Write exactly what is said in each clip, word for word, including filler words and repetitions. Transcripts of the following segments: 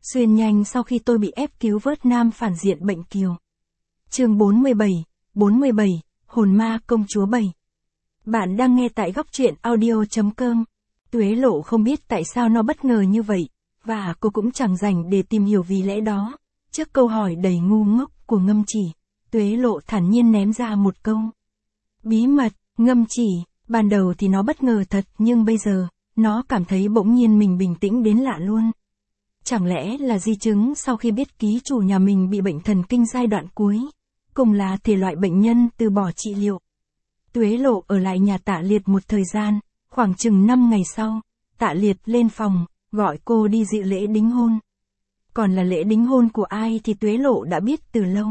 Xuyên nhanh sau khi tôi bị ép cứu vớt nam phản diện bệnh kiều. Chương bốn mươi bảy, bốn mươi bảy, Hồn ma công chúa bảy. Bạn đang nghe tại góc truyện audio chấm com. Tuế Lộ không biết tại sao nó bất ngờ như vậy, và cô cũng chẳng dành để tìm hiểu vì lẽ đó. Trước câu hỏi đầy ngu ngốc của Ngâm Chỉ, Tuế Lộ thản nhiên ném ra một câu. Bí mật, Ngâm Chỉ, ban đầu thì nó bất ngờ thật nhưng bây giờ, nó cảm thấy bỗng nhiên mình bình tĩnh đến lạ luôn. Chẳng lẽ là di chứng sau khi biết ký chủ nhà mình bị bệnh thần kinh giai đoạn cuối, cùng là thể loại bệnh nhân từ bỏ trị liệu. Tuế Lộ ở lại nhà Tạ Liệt một thời gian, khoảng chừng năm ngày sau, Tạ Liệt lên phòng, gọi cô đi dự lễ đính hôn. Còn là lễ đính hôn của ai thì Tuế Lộ đã biết từ lâu.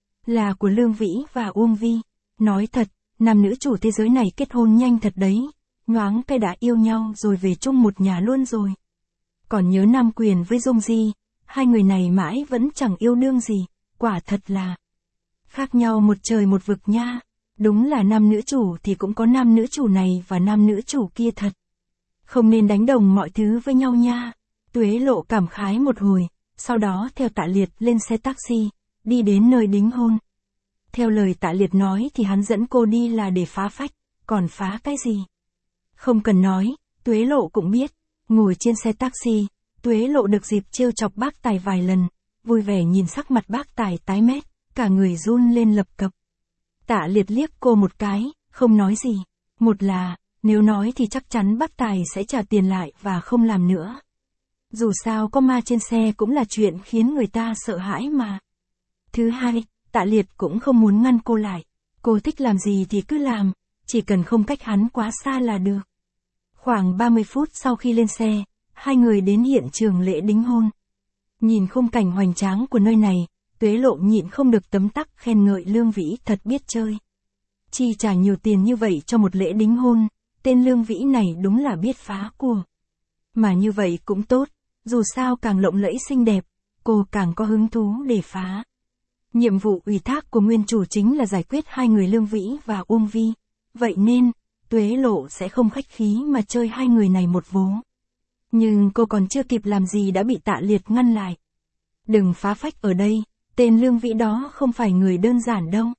Là của Lương Vĩ và Uông Vi. Nói thật, nam nữ chủ thế giới này kết hôn nhanh thật đấy, nhoáng cái đã yêu nhau rồi về chung một nhà luôn rồi. Còn nhớ Nam Quyền với Dung Di, hai người này mãi vẫn chẳng yêu đương gì, quả thật là khác nhau một trời một vực nha. Đúng là nam nữ chủ thì cũng có nam nữ chủ này và nam nữ chủ kia thật. Không nên đánh đồng mọi thứ với nhau nha. Tuế Lộ cảm khái một hồi, sau đó theo Tạ Liệt lên xe taxi, đi đến nơi đính hôn. Theo lời Tạ Liệt nói thì hắn dẫn cô đi là để phá phách, còn phá cái gì? Không cần nói, Tuế Lộ cũng biết. Ngồi trên xe taxi, Tuế Lộ được dịp trêu chọc bác Tài vài lần, vui vẻ nhìn sắc mặt bác Tài tái mét, cả người run lên lập cập. Tạ Liệt liếc cô một cái, không nói gì. Một là, nếu nói thì chắc chắn bác Tài sẽ trả tiền lại và không làm nữa. Dù sao có ma trên xe cũng là chuyện khiến người ta sợ hãi mà. Thứ hai, Tạ Liệt cũng không muốn ngăn cô lại. Cô thích làm gì thì cứ làm, chỉ cần không cách hắn quá xa là được. Khoảng ba mươi phút sau khi lên xe, hai người đến hiện trường lễ đính hôn. Nhìn khung cảnh hoành tráng của nơi này, Tuế Lộ nhịn không được tấm tắc khen ngợi Lương Vĩ thật biết chơi. Chi trả nhiều tiền như vậy cho một lễ đính hôn, tên Lương Vĩ này đúng là biết phá của. Mà như vậy cũng tốt, dù sao càng lộng lẫy xinh đẹp, cô càng có hứng thú để phá. Nhiệm vụ ủy thác của nguyên chủ chính là giải quyết hai người Lương Vĩ và Uông Vi, vậy nên Tuế Lộ sẽ không khách khí mà chơi hai người này một vố. Nhưng cô còn chưa kịp làm gì đã bị Tạ Liệt ngăn lại. Đừng phá phách ở đây, tên Lương Vĩ đó không phải người đơn giản đâu.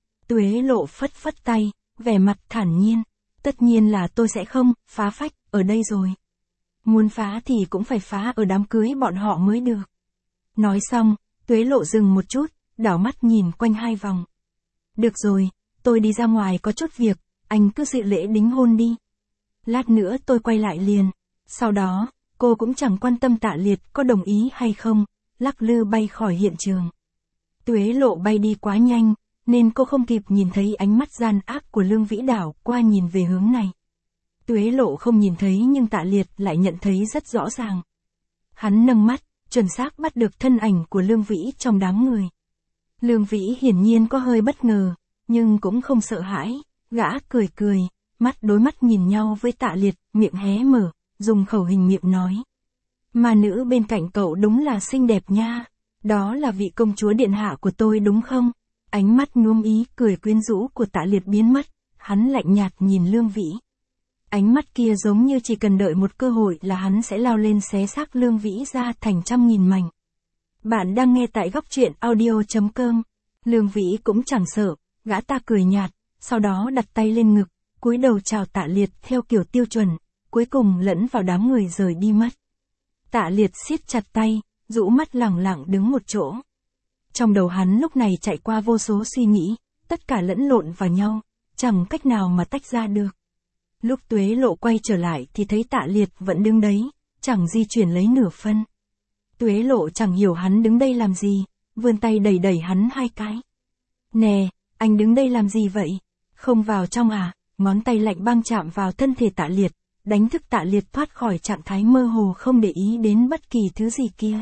Tuế Lộ phất phất tay, vẻ mặt thản nhiên. Tất nhiên là tôi sẽ không phá phách ở đây rồi. Muốn phá thì cũng phải phá ở đám cưới bọn họ mới được. Nói xong, Tuế Lộ dừng một chút, đảo mắt nhìn quanh hai vòng. Được rồi, tôi đi ra ngoài có chút việc. Anh cứ dự lễ đính hôn đi. Lát nữa tôi quay lại liền. Sau đó, cô cũng chẳng quan tâm Tạ Liệt có đồng ý hay không, lắc lư bay khỏi hiện trường. Tuế Lộ bay đi quá nhanh, nên cô không kịp nhìn thấy ánh mắt gian ác của Lương Vĩ đảo qua nhìn về hướng này. Tuế Lộ không nhìn thấy nhưng Tạ Liệt lại nhận thấy rất rõ ràng. Hắn nâng mắt, chuẩn xác bắt được thân ảnh của Lương Vĩ trong đám người. Lương Vĩ hiển nhiên có hơi bất ngờ, nhưng cũng không sợ hãi. Gã cười cười, mắt đối mắt nhìn nhau với Tạ Liệt, miệng hé mở, dùng khẩu hình miệng nói. Ma nữ bên cạnh cậu đúng là xinh đẹp nha, đó là vị công chúa điện hạ của tôi đúng không? Ánh mắt nhuốm ý cười quyến rũ của Tạ Liệt biến mất, hắn lạnh nhạt nhìn Lương Vĩ. Ánh mắt kia giống như chỉ cần đợi một cơ hội là hắn sẽ lao lên xé xác Lương Vĩ ra thành trăm nghìn mảnh. Bạn đang nghe tại góc truyện audio chấm com. Lương Vĩ cũng chẳng sợ, gã ta cười nhạt. Sau đó đặt tay lên ngực, cúi đầu chào Tạ Liệt theo kiểu tiêu chuẩn, cuối cùng lẫn vào đám người rời đi mất. Tạ Liệt siết chặt tay, rũ mắt lẳng lặng đứng một chỗ. Trong đầu hắn lúc này chạy qua vô số suy nghĩ, tất cả lẫn lộn vào nhau, chẳng cách nào mà tách ra được. Lúc Tuế Lộ quay trở lại thì thấy Tạ Liệt vẫn đứng đấy, chẳng di chuyển lấy nửa phân. Tuế Lộ chẳng hiểu hắn đứng đây làm gì, vươn tay đẩy đẩy hắn hai cái. Nè, anh đứng đây làm gì vậy? Không vào trong à? Ngón tay lạnh băng chạm vào thân thể Tạ Liệt, đánh thức Tạ Liệt thoát khỏi trạng thái mơ hồ không để ý đến bất kỳ thứ gì kia.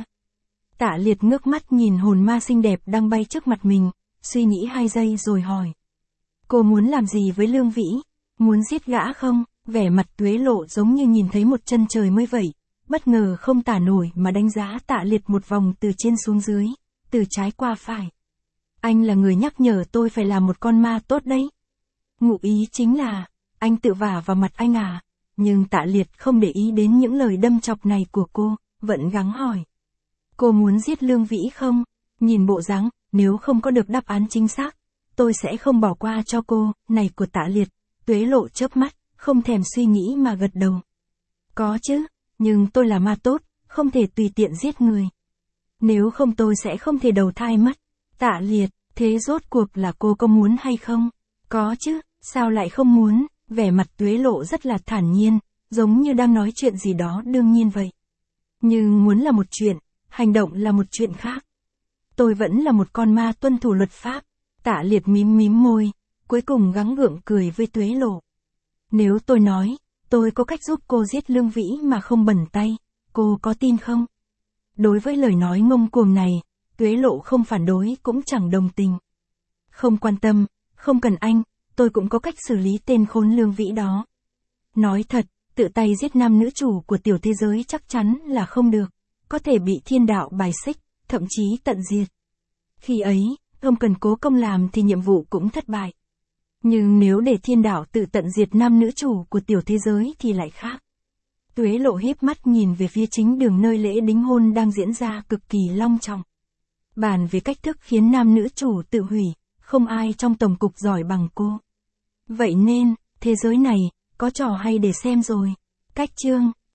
Tạ Liệt ngước mắt nhìn hồn ma xinh đẹp đang bay trước mặt mình, suy nghĩ hai giây rồi hỏi. Cô muốn làm gì với Lương Vĩ? Muốn giết gã không? Vẻ mặt Tuế Lộ giống như nhìn thấy một chân trời mới vậy, bất ngờ không tả nổi mà đánh giá Tạ Liệt một vòng từ trên xuống dưới, từ trái qua phải. Anh là người nhắc nhở tôi phải làm một con ma tốt đấy. Ngụ ý chính là, anh tự vả vào mặt anh à? Nhưng Tạ Liệt không để ý đến những lời đâm chọc này của cô, vẫn gắng hỏi. Cô muốn giết Lương Vĩ không? Nhìn bộ dáng, nếu không có được đáp án chính xác, tôi sẽ không bỏ qua cho cô, này của Tạ Liệt. Tuế Lộ chớp mắt, không thèm suy nghĩ mà gật đầu. Có chứ, nhưng tôi là ma tốt, không thể tùy tiện giết người. Nếu không tôi sẽ không thể đầu thai mất. Tạ Liệt, thế rốt cuộc là cô có muốn hay không? Có chứ, sao lại không muốn? Vẻ mặt Tuế Lộ rất là thản nhiên, giống như đang nói chuyện gì đó đương nhiên vậy. Nhưng muốn là một chuyện, hành động là một chuyện khác. Tôi vẫn là một con ma tuân thủ luật pháp. Tạ Liệt mím mím môi, cuối cùng gắng gượng cười với Tuế Lộ. Nếu tôi nói, tôi có cách giúp cô giết Lương Vĩ mà không bẩn tay, cô có tin không? Đối với lời nói ngông cuồng này, Tuế Lộ không phản đối cũng chẳng đồng tình. Không quan tâm, không cần anh, tôi cũng có cách xử lý tên khốn Lương Vĩ đó. Nói thật, tự tay giết nam nữ chủ của tiểu thế giới chắc chắn là không được, có thể bị thiên đạo bài xích, thậm chí tận diệt. Khi ấy, không cần cố công làm thì nhiệm vụ cũng thất bại. Nhưng nếu để thiên đạo tự tận diệt nam nữ chủ của tiểu thế giới thì lại khác. Tuế Lộ híp mắt nhìn về phía chính đường nơi lễ đính hôn đang diễn ra cực kỳ long trọng. Bàn về cách thức khiến nam nữ chủ tự hủy, không ai trong tổng cục giỏi bằng cô. Vậy nên, thế giới này, có trò hay để xem rồi. Cách chương